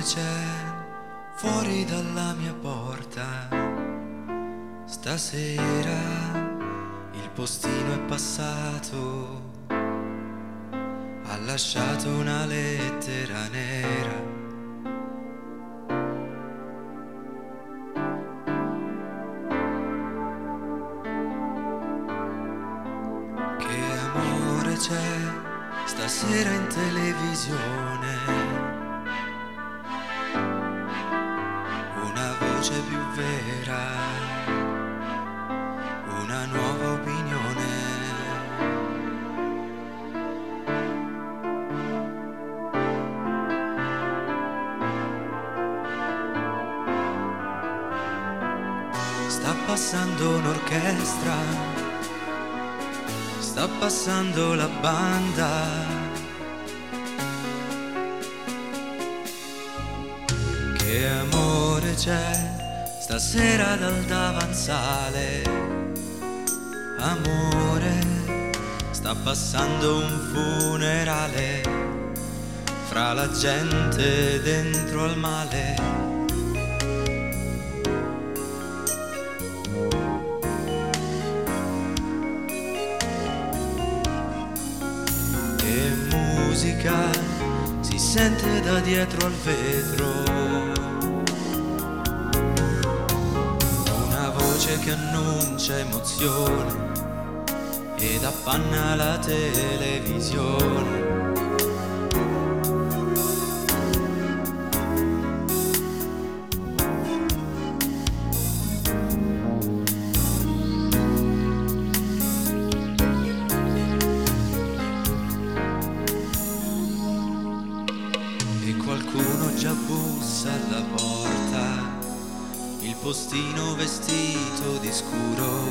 c'è fuori dalla mia porta. Stasera il postino è passato, ha lasciato una lettera nera. Che amore c'è stasera in televisione? Una voce più vera, una nuova opinione. Sta passando un'orchestra, sta passando la banda. Che amore c'è stasera dal davanzale? Amore, sta passando un funerale fra la gente dentro al male. E musica si sente da dietro al vetro, che annuncia emozione ed appanna la televisione. E qualcuno già bussa alla porta, il postino vestito di scuro